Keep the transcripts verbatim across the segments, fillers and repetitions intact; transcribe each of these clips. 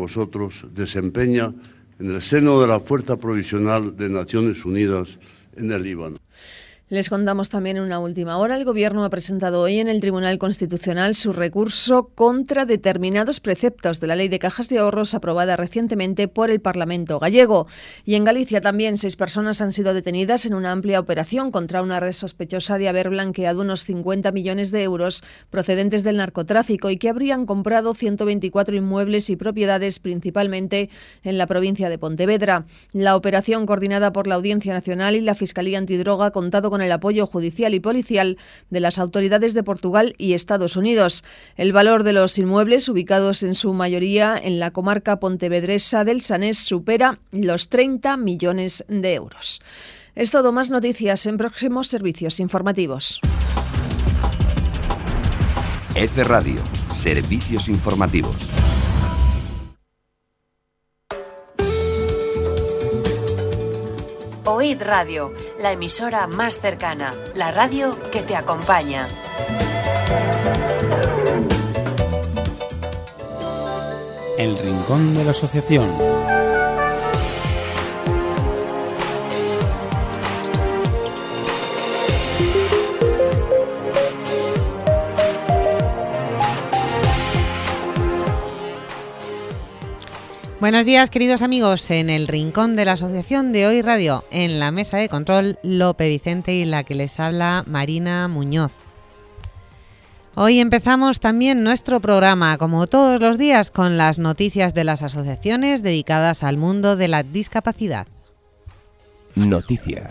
vosotros desempeña en el seno de la Fuerza Provisional de Naciones Unidas en el Líbano. Les contamos también en una última hora, el Gobierno ha presentado hoy en el Tribunal Constitucional su recurso contra determinados preceptos de la Ley de Cajas de Ahorros aprobada recientemente por el Parlamento gallego. Y en Galicia también seis personas han sido detenidas en una amplia operación contra una red sospechosa de haber blanqueado unos cincuenta millones de euros procedentes del narcotráfico y que habrían comprado ciento veinticuatro inmuebles y propiedades principalmente en la provincia de Pontevedra. La operación, coordinada por la Audiencia Nacional y la Fiscalía Antidroga, ha contado con el apoyo judicial y policial de las autoridades de Portugal y Estados Unidos. El valor de los inmuebles, ubicados en su mayoría en la comarca pontevedresa del Sanés, supera los treinta millones de euros. Es todo, más noticias en próximos servicios informativos. F Radio, servicios informativos. Oíd Radio, la emisora más cercana, la radio que te acompaña. El Rincón de la Asociación. Buenos días, queridos amigos, en el Rincón de la Asociación de Oíd Radio, en la mesa de control Lope Vicente y la que les habla Marina Muñoz. Hoy empezamos también nuestro programa, como todos los días, con las noticias de las asociaciones dedicadas al mundo de la discapacidad. Noticias.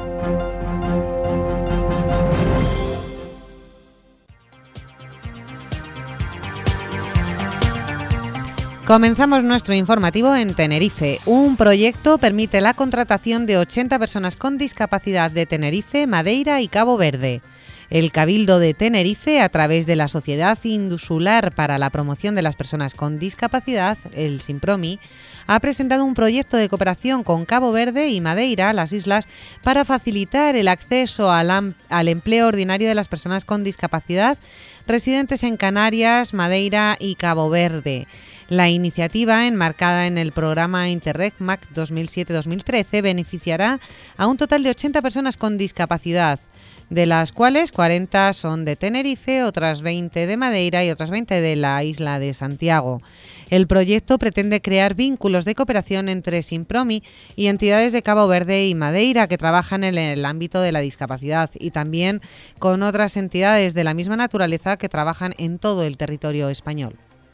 Comenzamos nuestro informativo en Tenerife. Un proyecto permite la contratación de ochenta personas con discapacidad de Tenerife, Madeira y Cabo Verde. El Cabildo de Tenerife, a través de la Sociedad Insular para la Promoción de las Personas con Discapacidad, el SINPROMI, ha presentado un proyecto de cooperación con Cabo Verde y Madeira, las islas, para facilitar el acceso al, al empleo ordinario de las personas con discapacidad residentes en Canarias, Madeira y Cabo Verde. La iniciativa, enmarcada en el programa Interreg M A C dos mil siete dos mil trece, beneficiará a un total de ochenta personas con discapacidad, de las cuales cuarenta son de Tenerife, otras veinte de Madeira y otras veinte de la isla de Santiago. El proyecto pretende crear vínculos de cooperación entre SINPROMI y entidades de Cabo Verde y Madeira que trabajan en el ámbito de la discapacidad y también con otras entidades de la misma naturaleza que trabajan en todo el territorio español.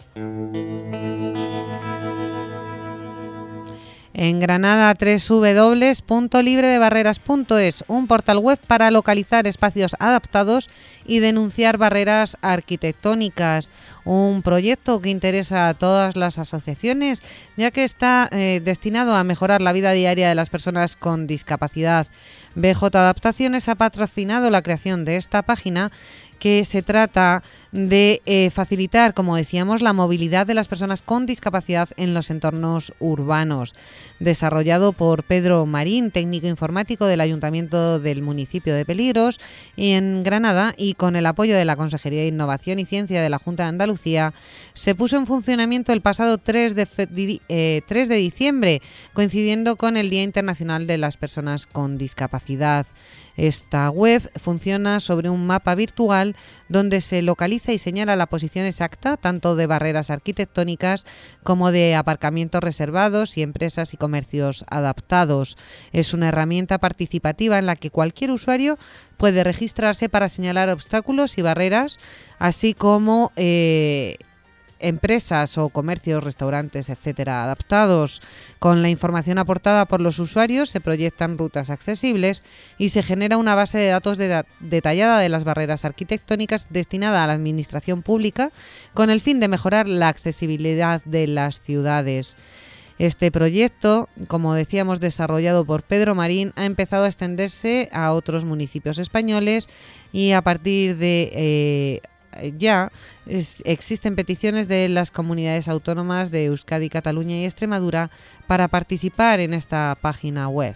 En Granada, doble u doble u doble u punto libre de barreras punto es, un portal web para localizar espacios adaptados y denunciar barreras arquitectónicas. Un proyecto que interesa a todas las asociaciones, ya que está eh, destinado a mejorar la vida diaria de las personas con discapacidad. B J Adaptaciones ha patrocinado la creación de esta página, que se trata de eh, facilitar, como decíamos, la movilidad de las personas con discapacidad en los entornos urbanos. Desarrollado por Pedro Marín, técnico informático del Ayuntamiento del municipio de Peligros y en Granada, y con el apoyo de la Consejería de Innovación y Ciencia de la Junta de Andalucía, se puso en funcionamiento el pasado tres de diciembre, coincidiendo con el Día Internacional de las Personas con Discapacidad. Esta web funciona sobre un mapa virtual donde se localiza y señala la posición exacta tanto de barreras arquitectónicas como de aparcamientos reservados y empresas y comercios adaptados. Es una herramienta participativa en la que cualquier usuario puede registrarse para señalar obstáculos y barreras, así como eh, empresas o comercios, restaurantes, etcétera, adaptados. Con la información aportada por los usuarios se proyectan rutas accesibles y se genera una base de datos de, detallada de las barreras arquitectónicas destinada a la administración pública con el fin de mejorar la accesibilidad de las ciudades. Este proyecto, como decíamos, desarrollado por Pedro Marín, ha empezado a extenderse a otros municipios españoles y a partir de eh, ya es, existen peticiones de las comunidades autónomas de Euskadi, Cataluña y Extremadura para participar en esta página web.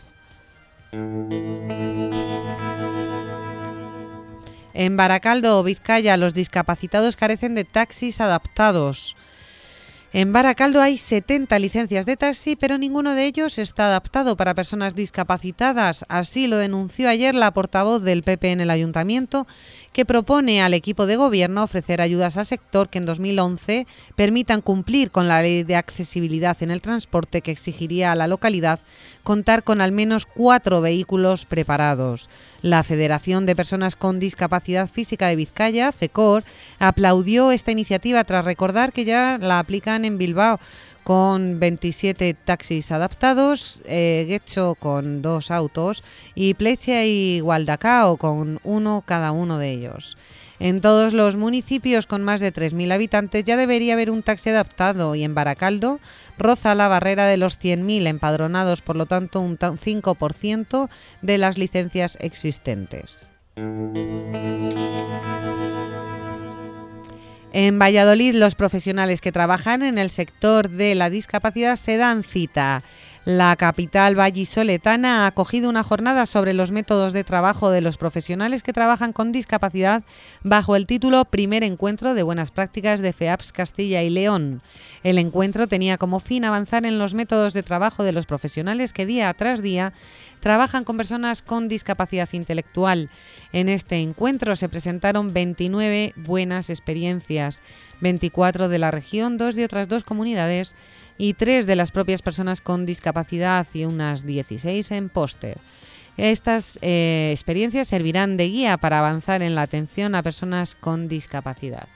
En Baracaldo, Vizcaya, los discapacitados carecen de taxis adaptados. En Baracaldo hay setenta licencias de taxi, pero ninguno de ellos está adaptado para personas discapacitadas. Así lo denunció ayer la portavoz del P P en el Ayuntamiento, que propone al equipo de gobierno ofrecer ayudas al sector que en dos mil once permitan cumplir con la ley de accesibilidad en el transporte, que exigiría a la localidad contar con al menos cuatro vehículos preparados. La Federación de Personas con Discapacidad Física de Vizcaya, FECOR, aplaudió esta iniciativa tras recordar que ya la aplican en Bilbao con veintisiete taxis adaptados, eh, Getxo con dos autos y Plecha y Gualdacao con uno cada uno de ellos. En todos los municipios con más de tres mil habitantes ya debería haber un taxi adaptado, y en Baracaldo roza la barrera de los cien mil empadronados, por lo tanto un cinco por ciento de las licencias existentes. En Valladolid, los profesionales que trabajan en el sector de la discapacidad se dan cita. La capital vallisoletana ha acogido una jornada sobre los métodos de trabajo de los profesionales que trabajan con discapacidad bajo el título Primer Encuentro de Buenas Prácticas de FEAPS Castilla y León. El encuentro tenía como fin avanzar en los métodos de trabajo de los profesionales que día tras día trabajan con personas con discapacidad intelectual. En este encuentro se presentaron veintinueve buenas experiencias, veinticuatro de la región, dos de otras dos comunidades y tres de las propias personas con discapacidad y unas dieciséis en póster. Estas eh, experiencias servirán de guía para avanzar en la atención a personas con discapacidad.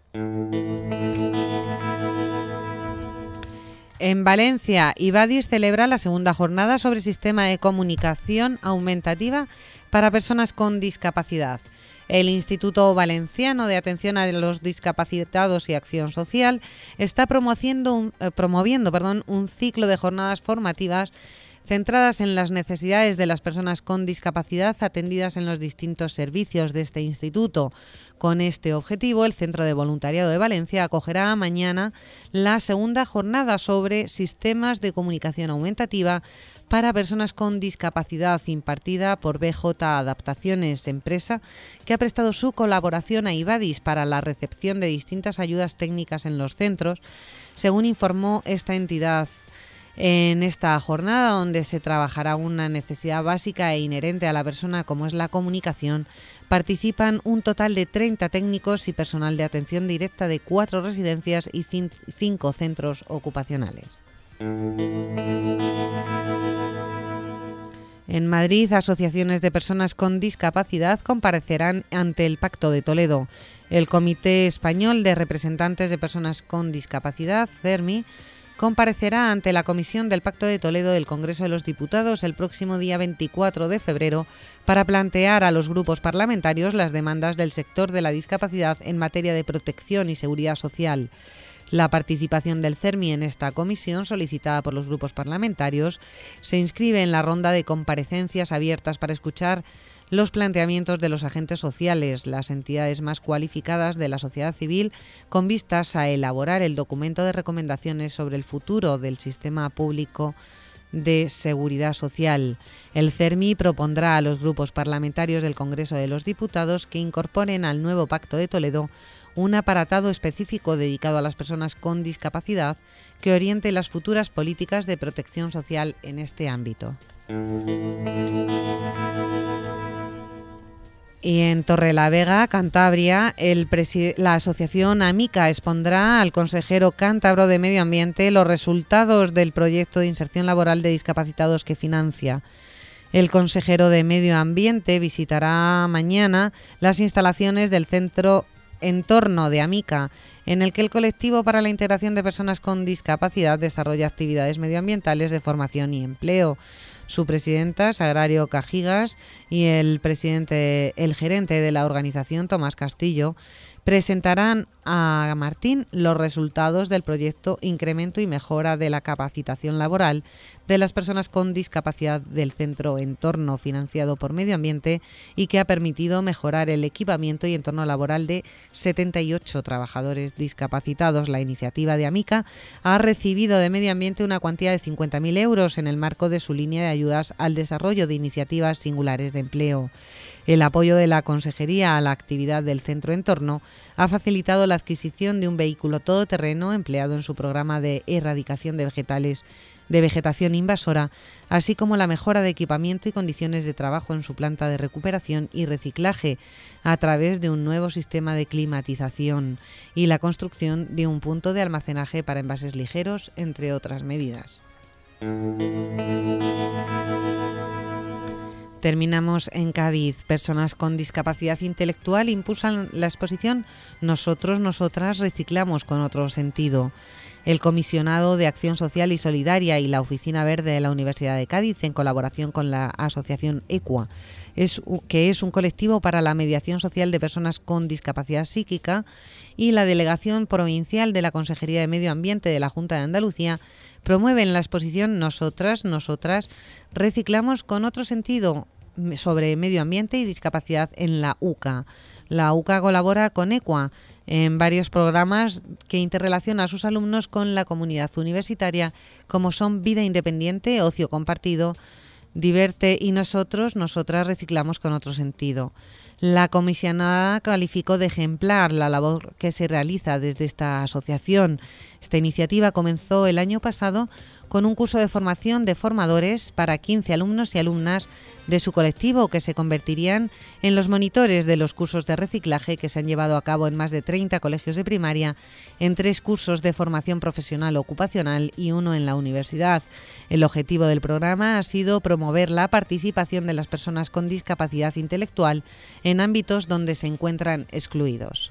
En Valencia, Ivadis celebra la segunda jornada sobre sistema de comunicación aumentativa para personas con discapacidad. El Instituto Valenciano de Atención a los Discapacitados y Acción Social está promoviendo un, eh, promoviendo perdón, un ciclo de jornadas formativas centradas en las necesidades de las personas con discapacidad atendidas en los distintos servicios de este instituto. Con este objetivo, el Centro de Voluntariado de Valencia acogerá mañana la segunda jornada sobre sistemas de comunicación aumentativa para personas con discapacidad, impartida por B J Adaptaciones, empresa que ha prestado su colaboración a Ivadis para la recepción de distintas ayudas técnicas en los centros, según informó esta entidad. En esta jornada, donde se trabajará una necesidad básica e inherente a la persona como es la comunicación, participan un total de treinta técnicos y personal de atención directa de cuatro residencias y cinco centros ocupacionales. En Madrid, asociaciones de personas con discapacidad comparecerán ante el Pacto de Toledo. El Comité Español de Representantes de Personas con Discapacidad, CERMI, comparecerá ante la Comisión del Pacto de Toledo del Congreso de los Diputados el próximo día veinticuatro de febrero para plantear a los grupos parlamentarios las demandas del sector de la discapacidad en materia de protección y seguridad social. La participación del CERMI en esta comisión, solicitada por los grupos parlamentarios, se inscribe en la ronda de comparecencias abiertas para escuchar los planteamientos de los agentes sociales, las entidades más cualificadas de la sociedad civil, con vistas a elaborar el documento de recomendaciones sobre el futuro del sistema público de seguridad social. El CERMI propondrá a los grupos parlamentarios del Congreso de los Diputados que incorporen al nuevo Pacto de Toledo un apartado específico dedicado a las personas con discapacidad que oriente las futuras políticas de protección social en este ámbito. Y en Torrelavega, Cantabria, el preside- la asociación AMICA expondrá al consejero cántabro de Medio Ambiente los resultados del proyecto de inserción laboral de discapacitados que financia. El consejero de Medio Ambiente visitará mañana las instalaciones del centro Entorno de AMICA, en el que el colectivo para la integración de personas con discapacidad desarrolla actividades medioambientales de formación y empleo. Su presidenta, Sagrario Cajigas, y el presidente, el gerente de la organización, Tomás Castillo, presentarán a Martín los resultados del proyecto Incremento y Mejora de la Capacitación Laboral de las Personas con Discapacidad del Centro Entorno, financiado por Medio Ambiente y que ha permitido mejorar el equipamiento y entorno laboral de setenta y ocho trabajadores discapacitados. La iniciativa de AMICA ha recibido de Medio Ambiente una cuantía de cincuenta mil euros en el marco de su línea de ayudas al desarrollo de iniciativas singulares de empleo. El apoyo de la Consejería a la actividad del Centro Entorno ha facilitado la adquisición de un vehículo todoterreno empleado en su programa de erradicación de vegetales de vegetación invasora, así como la mejora de equipamiento y condiciones de trabajo en su planta de recuperación y reciclaje a través de un nuevo sistema de climatización y la construcción de un punto de almacenaje para envases ligeros, entre otras medidas. Terminamos en Cádiz. Personas con discapacidad intelectual impulsan la exposición Nosotros, Nosotras reciclamos con otro sentido. El Comisionado de Acción Social y Solidaria y la Oficina Verde de la Universidad de Cádiz, en colaboración con la asociación EQUA, es, que es un colectivo para la mediación social de personas con discapacidad psíquica, y la Delegación Provincial de la Consejería de Medio Ambiente de la Junta de Andalucía, promueven la exposición Nosotras, Nosotras reciclamos con otro sentido sobre medio ambiente y discapacidad en la UCA. La UCA colabora con EQUA en varios programas que interrelaciona a sus alumnos con la comunidad universitaria, como son Vida Independiente, Ocio Compartido, Diverte y Nosotros, Nosotras reciclamos con otro sentido. La comisionada calificó de ejemplar la labor que se realiza desde esta asociación. Esta iniciativa comenzó el año pasado con un curso de formación de formadores para quince alumnos y alumnas de su colectivo, que se convertirían en los monitores de los cursos de reciclaje que se han llevado a cabo en más de treinta colegios de primaria, en tres cursos de formación profesional ocupacional y uno en la universidad. El objetivo del programa ha sido promover la participación de las personas con discapacidad intelectual en ámbitos donde se encuentran excluidos.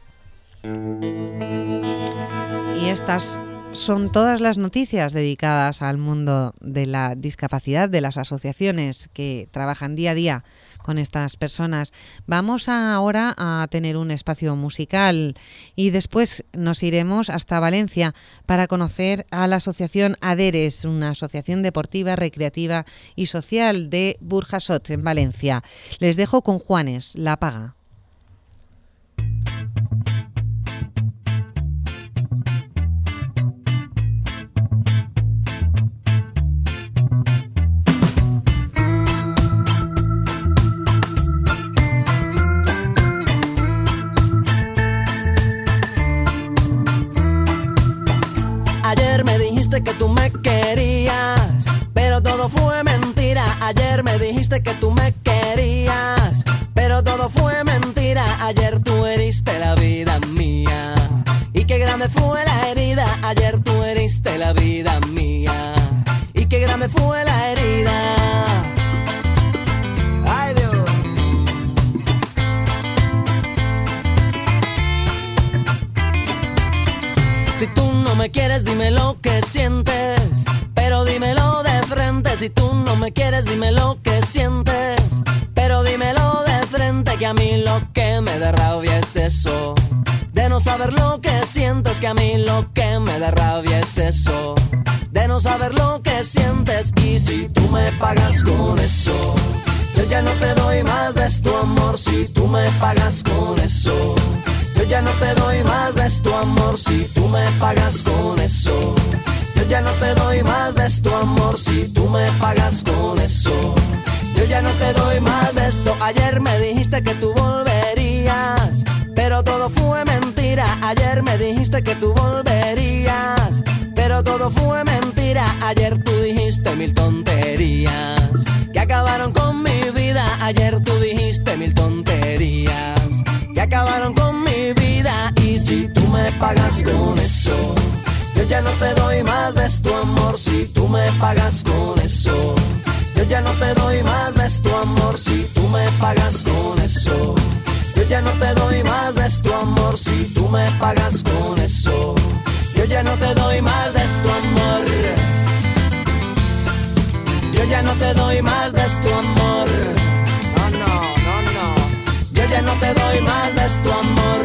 Y estas son todas las noticias dedicadas al mundo de la discapacidad, de las asociaciones que trabajan día a día con estas personas. Vamos ahora a tener un espacio musical y después nos iremos hasta Valencia para conocer a la asociación ADERES, una asociación deportiva, recreativa y social de Burjasot, en Valencia. Les dejo con Juanes, La Paga. Ayer me dijiste que tú me querías, pero todo fue mentira. Ayer me dijiste que tú me querías, pero todo fue mentira. Ayer tú heriste la vida mía, y qué grande fue la herida. Ayer tú heriste la vida mía, y qué grande fue la herida. Ay, Dios. Si tú no me quieres, dime lo que sientes, pero dímelo de frente. Si tú no me quieres, dime lo que sientes, pero dímelo de frente. Que a mí lo que me da rabia es eso, de no saber lo que sientes. Que a mí lo que me da rabia es eso, de no saber lo que sientes. Y si tú me pagas con eso, yo ya no te doy más de tu amor. Si tú me pagas con eso, yo ya no te doy más de tu amor. Si tú me pagas con eso, yo ya no te doy más de tu amor. Si tú me pagas con eso, yo ya no te doy más de esto. Ayer me dijiste que tú volverías, pero todo fue mentira. Ayer me dijiste que tú volverías, pero todo fue mentira. Ayer tú dijiste mil tonterías que acabaron con mi vida. Ayer tú dijiste mil tonterías que acabaron con mi vida. Y si tú me pagas con eso, yo ya no te doy más de tu amor. Si tú me pagas con eso, yo ya no te doy más de tu amor. Si tú me pagas con eso, yo ya no te doy más de tu amor. Si tú me pagas con eso, yo ya no te doy más de tu amor. Yo ya no te doy más de tu amor. No, no, no, no. Yo ya no te doy más de tu amor.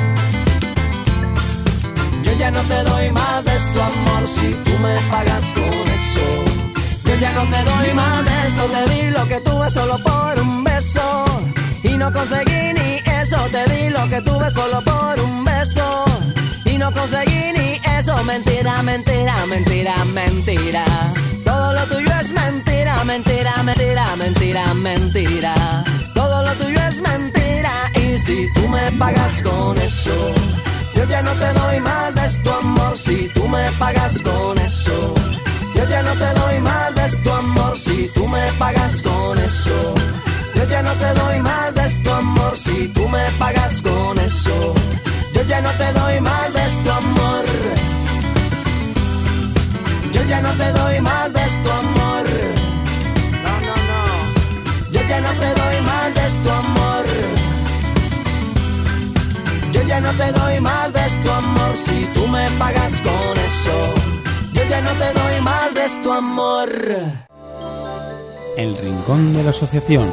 Yo ya no te doy más de tu amor. Si tú me pagas con eso, yo ya no te doy más de esto. Te di lo que tuve solo por un beso, y no conseguí ni eso. Te di lo que tuve solo por un beso, y no conseguí ni eso. Mentira, mentira, mentira, mentira. Todo lo tuyo es mentira, mentira, mentira, mentira, mentira. Todo lo tuyo es me pagas con eso. Yo ya no te doy más de tu amor si tú me pagas con eso. Yo ya no te doy más de tu amor si tú me pagas con eso. Yo ya no te doy más de tu amor si tú me pagas con eso. Yo ya no te doy más de tu amor. Yo ya no te doy más de tu amor. No, no, no. Yo ya no te doy más de tu amor. Yo ya no te doy más de tu amor si tú me pagas con eso. Yo ya no te doy más de tu amor. El Rincón de la Asociación.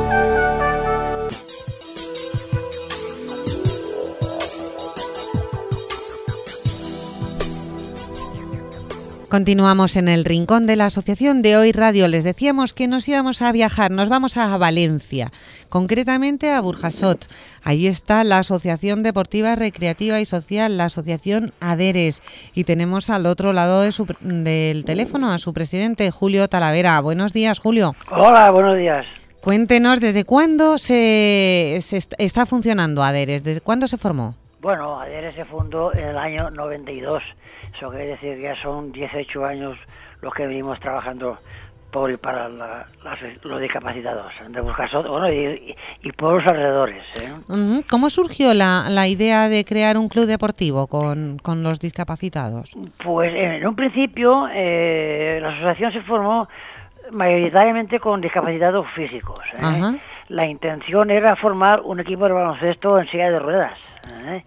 Continuamos en el Rincón de la Asociación de Hoy Radio. Les decíamos que nos íbamos a viajar, nos vamos a Valencia, concretamente a Burjasot. Allí está la Asociación Deportiva, Recreativa y Social, la Asociación Aderes. Y tenemos al otro lado de su, del teléfono a su presidente, Julio Talavera. Buenos días, Julio. Hola, buenos días. Cuéntenos, ¿desde cuándo se, se está funcionando Aderes? ¿Desde cuándo se formó? Bueno, Aderes se fundó en el año noventa y dos. Eso quiere decir que ya son dieciocho años los que venimos trabajando por y para la, las, los discapacitados de Burjasot, bueno, y, y, y por los alrededores, ¿eh? Uh-huh. ¿Cómo surgió la, la idea de crear un club deportivo con, con los discapacitados? Pues en un principio eh, la asociación se formó mayoritariamente con discapacitados físicos, ¿eh? Uh-huh. La intención era formar un equipo de baloncesto en silla de ruedas, ¿eh?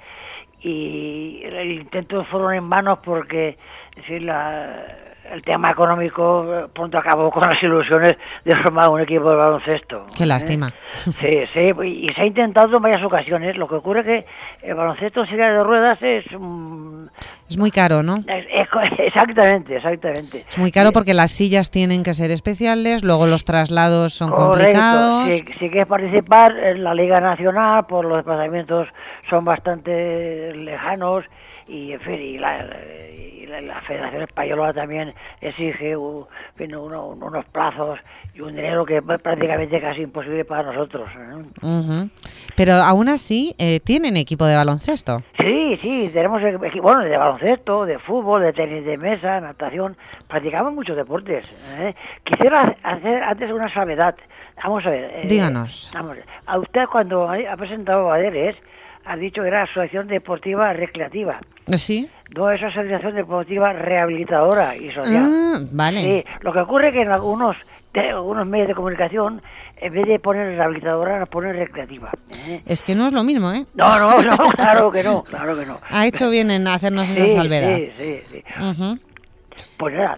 Y el intento fueron en manos porque es decir, la, el tema económico pronto acabó con las ilusiones de formar un equipo de baloncesto. Qué lástima. ¿eh? Sí, sí, y se ha intentado en varias ocasiones. Lo que ocurre es que el baloncesto en silla de ruedas es... Um, es muy caro, ¿no? Es, es, exactamente, exactamente. Es muy caro porque las sillas tienen que ser especiales, luego los traslados son Correcto. complicados. Si, si quieres participar en la Liga Nacional, por los desplazamientos son bastante lejanos y, en fin, y la, y la, la Federación Española también exige uh, fin, uno, unos plazos y un dinero que es prácticamente casi imposible para nosotros, ¿eh? Uh-huh. Pero aún así, eh, ¿tienen equipo de baloncesto? Sí, sí, tenemos equipo, bueno, de baloncesto, de fútbol, de tenis de mesa, natación, practicamos muchos deportes, ¿eh? Quisiera hacer antes una salvedad. Vamos a ver. Eh, Díganos. Vamos, a usted cuando ha presentado Aderes, ha dicho que era Asociación Deportiva Recreativa. ¿Sí? No, es Asociación Deportiva Rehabilitadora y Social. Ah, vale. Sí, lo que ocurre es que en algunos, de, algunos medios de comunicación, en vez de poner rehabilitadora, nos ponen recreativa, ¿eh? Es que no es lo mismo, ¿eh? No, no, no, claro que no, claro que no. Ha hecho bien en hacernos sí, esa salvedad. Sí, sí, sí. Uh-huh. Pues nada,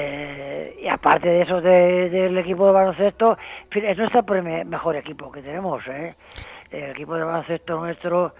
eh, y aparte de eso de, del equipo de baloncesto, es nuestro mejor equipo que tenemos, ¿eh? El equipo de baloncesto nuestro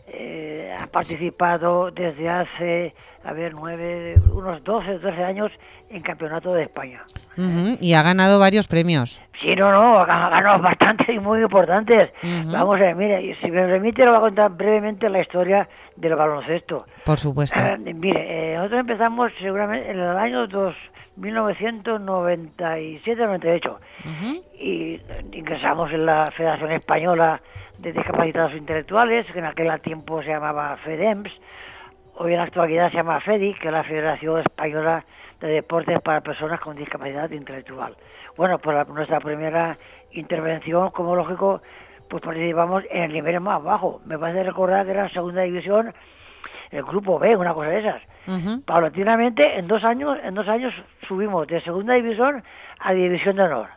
eh, ha participado desde hace, a ver, nueve, unos doce, trece años en Campeonato de España. Uh-huh. Y ha ganado varios premios. Sí, no, no, ha ganado bastantes y muy importantes. Uh-huh. Vamos a ver, mire, si me permite, le voy a contar brevemente la historia del baloncesto. Por supuesto. Eh, mire, eh, nosotros empezamos seguramente en el año dos, mil novecientos noventa y siete noventa y ocho uh-huh. y ingresamos en la Federación Española de Discapacitados Intelectuales, que en aquel tiempo se llamaba FEDEMS, hoy en la actualidad se llama FEDI, que es la Federación Española de Deportes para Personas con Discapacidad Intelectual. Bueno, pues la, nuestra primera intervención, como lógico, pues participamos en el nivel más bajo. Me parece recordar que era en segunda división, el grupo B, una cosa de esas. Uh-huh. Paulatinamente, en dos años, en dos años subimos de segunda división a división de honor.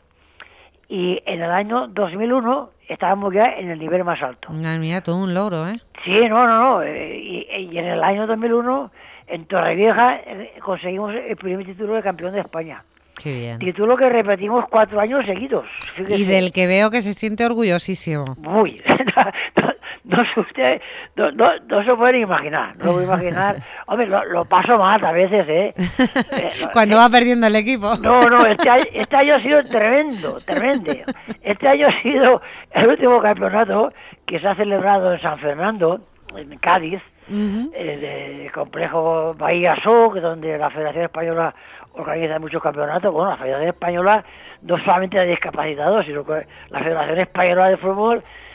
Y en el año dos mil uno estábamos ya en el nivel más alto. Ah, mira, todo un logro, ¿eh? Sí, no, no, no. Y, y en el año dos mil uno, en Torrevieja, conseguimos el primer título de campeón de España. Qué bien. Título que repetimos cuatro años seguidos. Fíjese. Y del que veo que se siente orgullosísimo. Uy, no, no, no, usted, no, no, no se puede imaginar, no lo puede imaginar. Hombre, lo, lo paso mal a veces, ¿eh? eh Cuando eh, va perdiendo el equipo. No, no, este año, este año ha sido tremendo, tremendo. Este año ha sido el último campeonato que se ha celebrado en San Fernando, en Cádiz, uh-huh. eh, el complejo Bahía Sur, donde la Federación Española organiza muchos campeonatos. Bueno, la Federación Española no solamente de discapacitados, sino que la Federación Española de Fútbol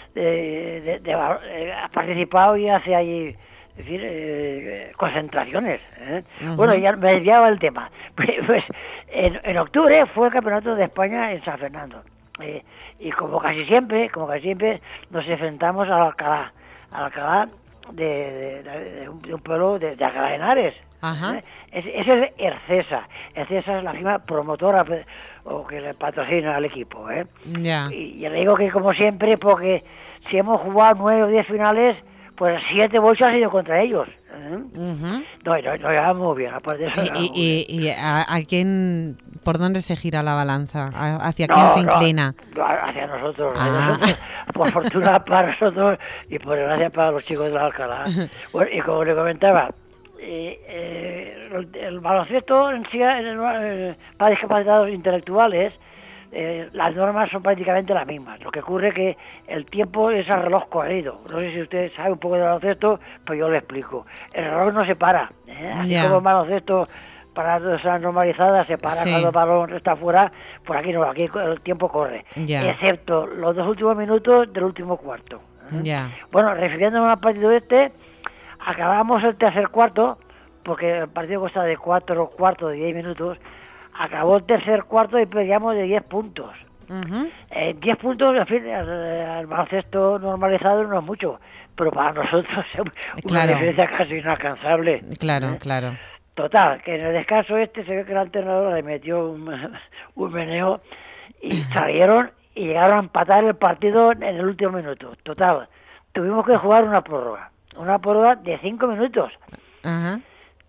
de, de, de, de, ha participado y hace ahí, es decir, eh, concentraciones. ¿eh? Uh-huh. Bueno, ya me desviaba el tema. Pues, pues en, en octubre fue el Campeonato de España en San Fernando. Eh, y como casi siempre, como casi siempre, nos enfrentamos al Alcalá, al Alcalá de, de, de, de, un, de un pueblo de, de Alcalá de Henares. Ajá. ¿eh? Ese es ERCESA. ERCESA es la firma promotora o que le patrocina al equipo. ¿eh? Ya. Y ya le digo que como siempre, porque si hemos jugado nueve o diez finales, pues siete bolsas han ido contra ellos. ¿eh? Uh-huh. No, no, no llevamos muy bien, aparte de eso. ¿Y, y, y, y a, a quién, por dónde se gira la balanza? ¿Hacia no, quién se no, inclina? No, hacia nosotros, ah. nosotros. Por fortuna para nosotros y por desgracia para los chicos de la Alcalá. Bueno, y como le comentaba, eh, eh, el, el baloncesto en sí, eh, para discapacitados intelectuales, Eh, las normas son prácticamente las mismas. Lo que ocurre es que el tiempo es al reloj corrido. No sé si usted sabe un poco de baloncesto, pues yo le explico. El reloj no se para. ¿eh? Así yeah. como el baloncesto para las normalizadas se para sí. cuando el balón está fuera, por aquí no, aquí el tiempo corre. Yeah. Excepto los dos últimos minutos del último cuarto. ¿eh? Yeah. Bueno, refiriéndome al partido este, acabamos el tercer cuarto, porque el partido consta de cuatro cuartos de diez minutos. Acabó el tercer cuarto y perdíamos de diez puntos. Uh-huh. Eh, diez puntos, en fin, el, el baloncesto normalizado no es mucho, pero para nosotros es una claro. diferencia casi inalcanzable. Claro, ¿eh? claro. Total, que en el descanso este se ve que el entrenador le metió un, un meneo y salieron y llegaron a empatar el partido en el último minuto. Total, tuvimos que jugar una prórroga, una prórroga de cinco minutos. Uh-huh.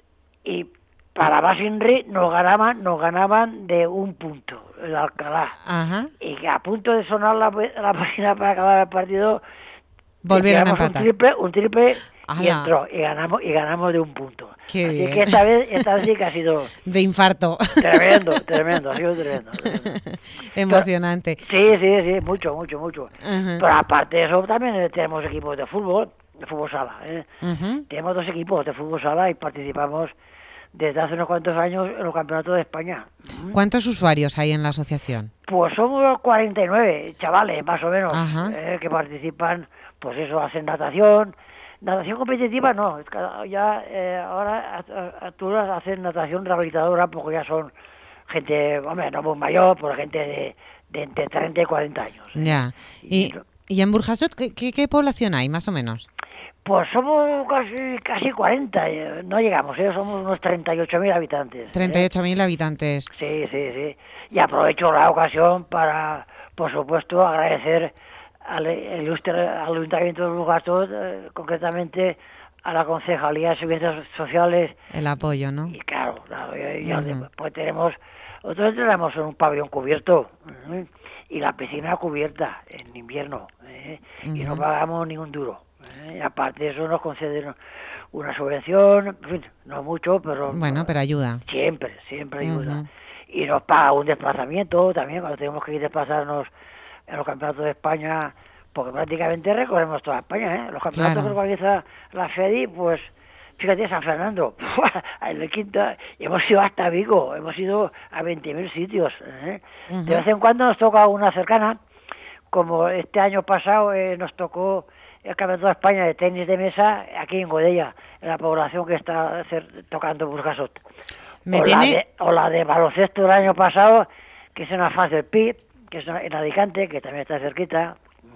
Y para Basinri nos ganaban, nos ganaban de un punto, el Alcalá. Ajá. Y que a punto de sonar la, la página para acabar el partido, volvieron a empatar. Un triple, un triple y entró, y ganamos, y ganamos de un punto. Qué Así bien. que esta vez, esta vez sí que ha sido... De infarto. Tremendo, tremendo, ha sido tremendo. tremendo. Emocionante. Pero, sí, sí, sí, mucho, mucho, mucho. Uh-huh. Pero aparte de eso, también tenemos equipos de fútbol, de fútbol sala. ¿eh? Uh-huh. Tenemos dos equipos de fútbol sala y participamos desde hace unos cuantos años en los campeonatos de España. ¿Cuántos usuarios hay en la asociación? Pues somos cuarenta y nueve chavales, más o menos, Ajá. eh, que participan, pues eso, hacen natación. Natación competitiva no, ya eh, ahora actuales hacen natación rehabilitadora porque ya son gente, hombre, no muy mayor, pero gente de, de entre treinta y cuarenta años. Ya. ¿Y, y, y en Burjasot ¿qué, qué, qué población hay, más o menos? Pues somos casi casi cuarenta, no llegamos, ¿eh? Somos unos treinta y ocho mil habitantes. treinta y ocho mil ¿eh? habitantes. Sí, sí, sí. Y aprovecho la ocasión para, por supuesto, agradecer al, ilustre, al Ayuntamiento de Burjasot, eh, concretamente a la Concejalía de Servicios Sociales. El apoyo, ¿no? Y claro, claro y, uh-huh. pues tenemos, nosotros tenemos un pabellón cubierto ¿eh? y la piscina cubierta en invierno ¿eh? uh-huh. y no pagamos ningún duro. ¿eh? Y aparte de eso nos conceden una subvención, en fin, no mucho, pero... Bueno, pero ayuda. Siempre, siempre ayuda. Uh-huh. Y nos paga un desplazamiento también, cuando tenemos que ir desplazarnos en los campeonatos de España, porque prácticamente recorremos toda España, ¿eh? Los campeonatos claro. que organiza la FEDI, pues, fíjate, San Fernando, en el quinto, hemos ido hasta Vigo, hemos ido a veinte mil sitios. ¿eh? Uh-huh. De vez en cuando nos toca una cercana, como este año pasado eh, nos tocó el Campeonato de España de tenis de mesa aquí en Godella, en la población que está hacer, tocando Burjasot. Me o, tiene... la de, o la de baloncesto del año pasado, que es en la fase del P I B, que es en Alicante, que también está cerquita.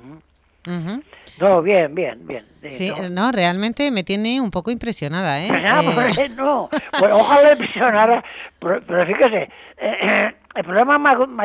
Uh-huh. No, bien, bien, bien. Sí, no. no, realmente me tiene un poco impresionada, ¿eh? Pues nada, eh... pues, no, bueno, ojalá impresionara, pero, pero fíjese, eh, eh, el problema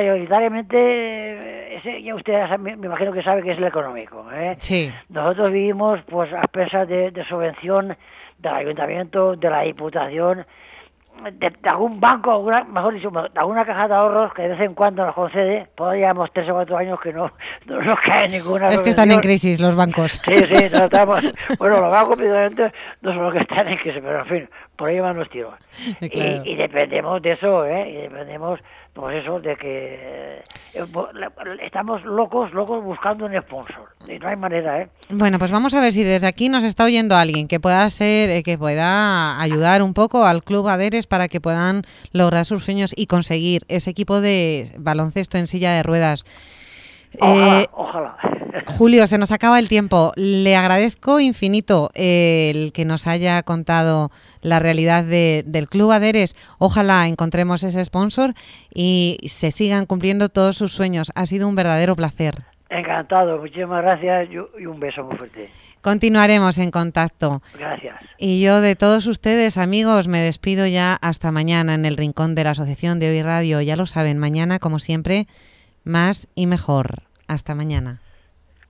mayoritariamente, ese, ya usted me, me imagino que sabe que es el económico, ¿eh? Sí. Nosotros vivimos pues a expensas de, de subvención del ayuntamiento, de la diputación, de, de algún banco, alguna, mejor dicho, de alguna caja de ahorros que de vez en cuando nos concede, pues llevamos tres o cuatro años que no, no nos cae ninguna. Es que están en crisis los bancos. Sí, sí, no estamos, bueno, los bancos precisamente no son los que están en crisis, pero en fin, por ahí van los tiros. Claro. Y, y dependemos de eso, ¿eh? Y dependemos, pues eso, de que eh, estamos locos, locos buscando un sponsor. Y no hay manera, ¿eh? Bueno, pues vamos a ver si desde aquí nos está oyendo alguien que pueda ser, eh, que pueda ayudar un poco al Club Aderes para que puedan lograr sus sueños y conseguir ese equipo de baloncesto en silla de ruedas. Ojalá, eh, ojalá. Julio, se nos acaba el tiempo. Le agradezco infinito eh, el que nos haya contado la realidad de, del Club Aderes. Ojalá encontremos ese sponsor y se sigan cumpliendo todos sus sueños. Ha sido un verdadero placer. Encantado, muchísimas gracias y un beso muy fuerte. Continuaremos en contacto. Gracias. Y yo de todos ustedes, amigos, me despido ya hasta mañana en el rincón de la Asociación de Hoy Radio. Ya lo saben, mañana, como siempre, más y mejor. Hasta mañana.